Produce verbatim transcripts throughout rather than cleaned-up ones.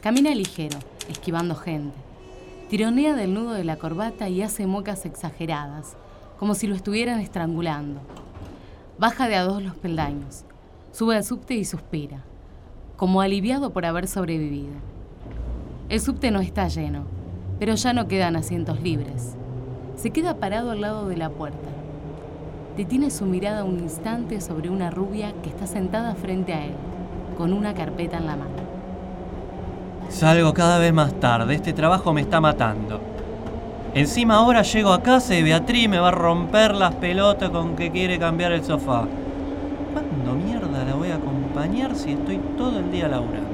Camina ligero, esquivando gente. Tironea del nudo de la corbata y hace muecas exageradas, como si lo estuvieran estrangulando. Baja de a dos los peldaños, sube al subte y suspira, como aliviado por haber sobrevivido. El subte no está lleno, pero ya no quedan asientos libres. Se queda parado al lado de la puerta. Detiene su mirada un instante sobre una rubia que está sentada frente a él, con una carpeta en la mano. Salgo cada vez más tarde, este trabajo me está matando. Encima ahora llego a casa y Beatriz me va a romper las pelotas con que quiere cambiar el sofá. ¿Cuándo mierda la voy a acompañar si estoy todo el día laburando?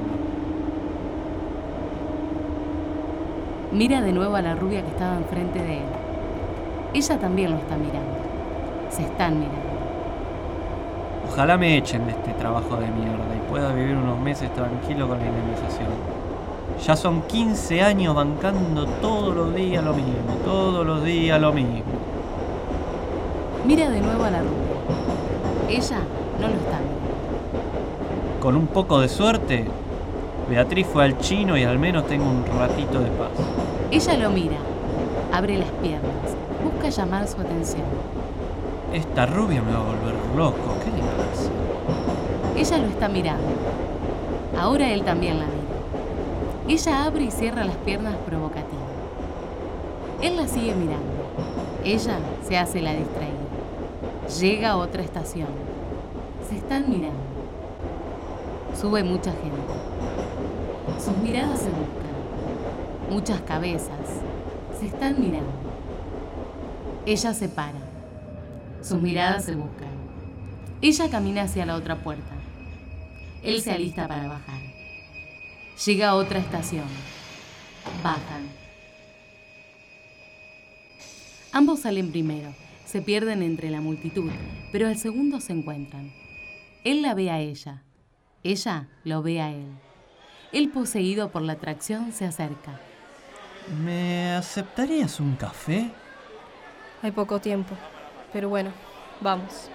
Mira de nuevo a la rubia que estaba enfrente de él. Ella también lo está mirando. Se están mirando. Ojalá me echen de este trabajo de mierda y pueda vivir unos meses tranquilo con la indemnización. Ya son quince años bancando todos los días lo mismo, todos los días lo mismo. Mira de nuevo a la rubia. Ella no lo está mirando. Con un poco de suerte, Beatriz fue al chino y al menos tengo un ratito de paz. Ella lo mira, abre las piernas, busca llamar su atención. Esta rubia me va a volver loco, ¿qué le pasa? Ella lo está mirando. Ahora él también la mira. Ella abre y cierra las piernas provocativas. Él la sigue mirando. Ella se hace la distraída. Llega a otra estación. Se están mirando. Sube mucha gente. Sus miradas se buscan. Muchas cabezas. Se están mirando. Ella se para. Sus miradas se buscan. Ella camina hacia la otra puerta. Él se alista para bajar. Llega a otra estación. Bajan. Ambos salen primero. Se pierden entre la multitud, pero al segundo se encuentran. Él la ve a ella. Ella lo ve a él. Él, poseído por la atracción, se acerca. ¿Me aceptarías un café? Hay poco tiempo, pero bueno, vamos.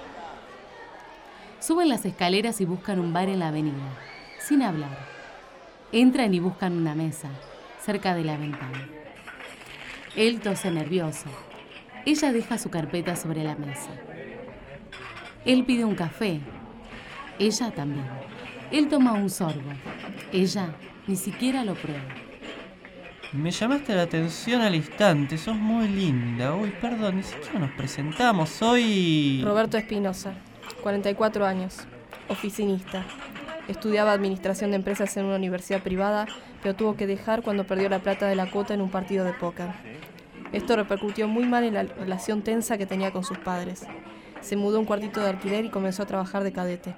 Suben las escaleras y buscan un bar en la avenida, sin hablar. Entran y buscan una mesa, cerca de la ventana. Él tose nervioso. Ella deja su carpeta sobre la mesa. Él pide un café. Ella también. Él toma un sorbo. Ella ni siquiera lo prueba. Me llamaste la atención al instante, sos muy linda. Uy, perdón, ni siquiera nos presentamos. Soy... Roberto Espinosa, cuarenta y cuatro años, oficinista. Estudiaba administración de empresas en una universidad privada, pero tuvo que dejar cuando perdió la plata de la cuota en un partido de póker. Esto repercutió muy mal en la relación tensa que tenía con sus padres. Se mudó a un cuartito de alquiler y comenzó a trabajar de cadete.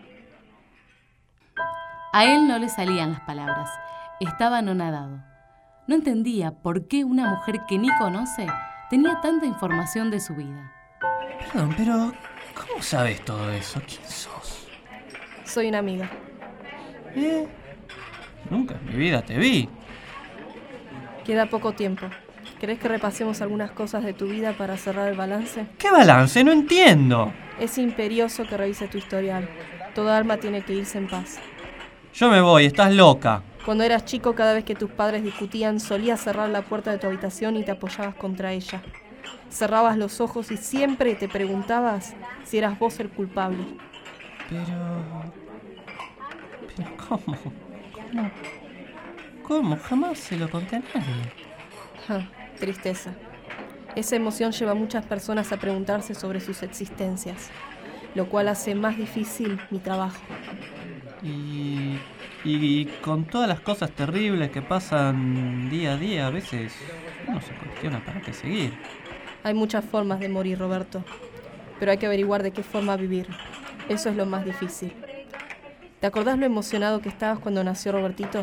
A él no le salían las palabras. Estaba anonadado. No entendía por qué una mujer que ni conoce tenía tanta información de su vida. Perdón, pero ¿cómo sabes todo eso? ¿Quién sos? Soy una amiga. ¿Eh? Nunca en mi vida te vi. Queda poco tiempo. ¿Querés que repasemos algunas cosas de tu vida para cerrar el balance? ¿Qué balance? No entiendo. Es imperioso que revises tu historial. Toda alma tiene que irse en paz. Yo me voy, estás loca. Cuando eras chico, cada vez que tus padres discutían, solías cerrar la puerta de tu habitación y te apoyabas contra ella. Cerrabas los ojos y siempre te preguntabas si eras vos el culpable. Pero... ¿Pero cómo? ¿Cómo? ¿Cómo? Jamás se lo conté a nadie. Ah, tristeza. Esa emoción lleva a muchas personas a preguntarse sobre sus existencias, lo cual hace más difícil mi trabajo. Y, y con todas las cosas terribles que pasan día a día, a veces uno se cuestiona para qué seguir. Hay muchas formas de morir, Roberto, pero hay que averiguar de qué forma vivir. Eso es lo más difícil. ¿Te acordás lo emocionado que estabas cuando nació Robertito?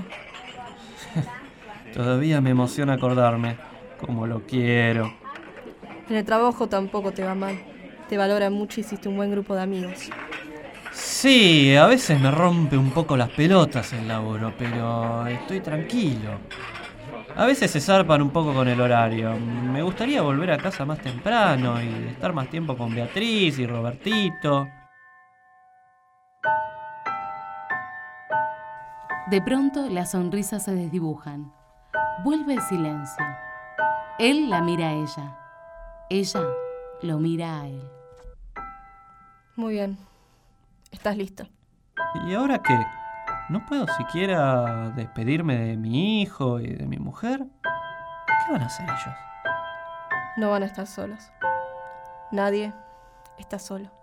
Todavía me emociona acordarme. Como lo quiero. En el trabajo tampoco te va mal. Te valoran mucho y hiciste un buen grupo de amigos. Sí, a veces me rompe un poco las pelotas el laburo, pero estoy tranquilo. A veces se zarpan un poco con el horario. Me gustaría volver a casa más temprano y estar más tiempo con Beatriz y Robertito. De pronto las sonrisas se desdibujan. Vuelve el silencio. Él la mira a ella. Ella lo mira a él. Muy bien. Estás listo. ¿Y ahora qué? ¿No puedo siquiera despedirme de mi hijo y de mi mujer? ¿Qué van a hacer ellos? No van a estar solos. Nadie está solo.